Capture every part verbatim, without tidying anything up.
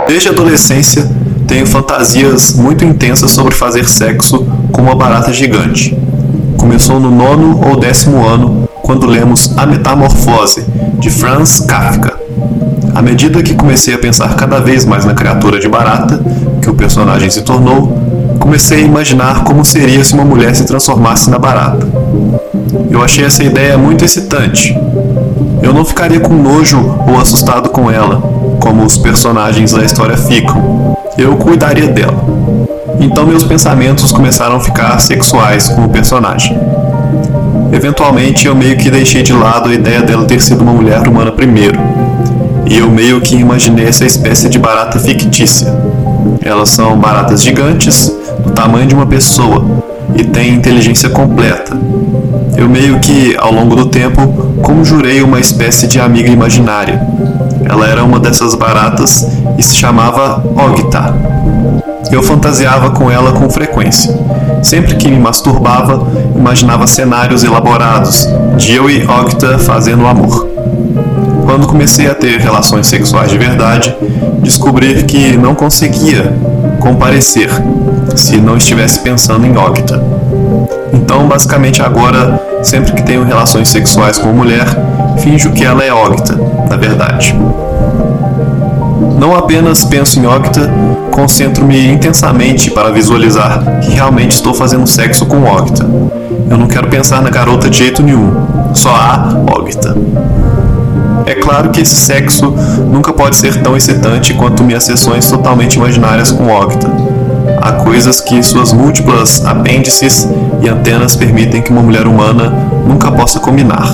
Desde a adolescência, tenho fantasias muito intensas sobre fazer sexo com uma barata gigante. Começou no nono ou décimo ano, quando lemos A Metamorfose, de Franz Kafka. À medida que comecei a pensar cada vez mais na criatura de barata, que o personagem se tornou, comecei a imaginar como seria se uma mulher se transformasse na barata. Eu achei essa ideia muito excitante. Eu não ficaria com nojo ou assustado com ela, como os personagens da história ficam. Eu cuidaria dela. Então meus pensamentos começaram a ficar sexuais com o personagem. Eventualmente eu meio que deixei de lado a ideia dela ter sido uma mulher humana primeiro. E eu meio que imaginei essa espécie de barata fictícia. Elas são baratas gigantes, do tamanho de uma pessoa, e têm inteligência completa. Eu meio que, ao longo do tempo, conjurei uma espécie de amiga imaginária. Ela era uma dessas baratas e se chamava Ogta. Eu fantasiava com ela com frequência. Sempre que me masturbava, imaginava cenários elaborados, de eu e Ogta fazendo amor. Quando comecei a ter relações sexuais de verdade, descobri que não conseguia comparecer se não estivesse pensando em Ogta. Então, basicamente agora, sempre que tenho relações sexuais com uma mulher, finjo que ela é Ogta, na verdade. Não apenas penso em Ogta, concentro-me intensamente para visualizar que realmente estou fazendo sexo com Ogta. Eu não quero pensar na garota de jeito nenhum, só há Ogta. É claro que esse sexo nunca pode ser tão excitante quanto minhas sessões totalmente imaginárias com Ogta. Há coisas que suas múltiplas apêndices e antenas permitem que uma mulher humana nunca possa combinar.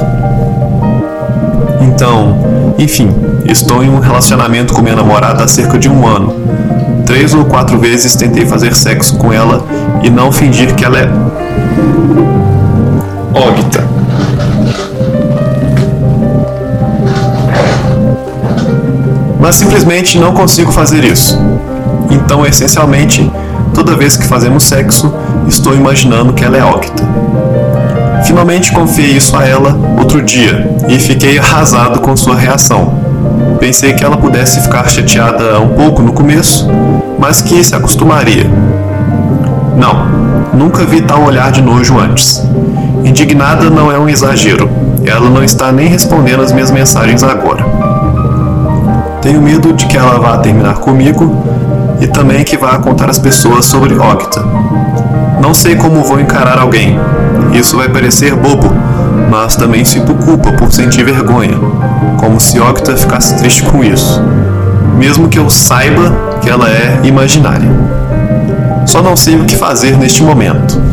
Então, enfim, estou em um relacionamento com minha namorada há cerca de um ano. Três ou quatro vezes tentei fazer sexo com ela e não fingir que ela é Ogta. Mas simplesmente não consigo fazer isso. Então, essencialmente, toda vez que fazemos sexo, estou imaginando que ela é Ogta. Finalmente confiei isso a ela outro dia e fiquei arrasado com sua reação. Pensei que ela pudesse ficar chateada um pouco no começo, mas que se acostumaria. Não, nunca vi tal olhar de nojo antes. Indignada não é um exagero, ela não está nem respondendo as minhas mensagens agora. Tenho medo de que ela vá terminar comigo e também que vá contar às pessoas sobre Ogta. Não sei como vou encarar alguém. Isso vai parecer bobo, mas também sinto culpa por sentir vergonha, como se Ogta ficasse triste com isso, mesmo que eu saiba que ela é imaginária. Só não sei o que fazer neste momento.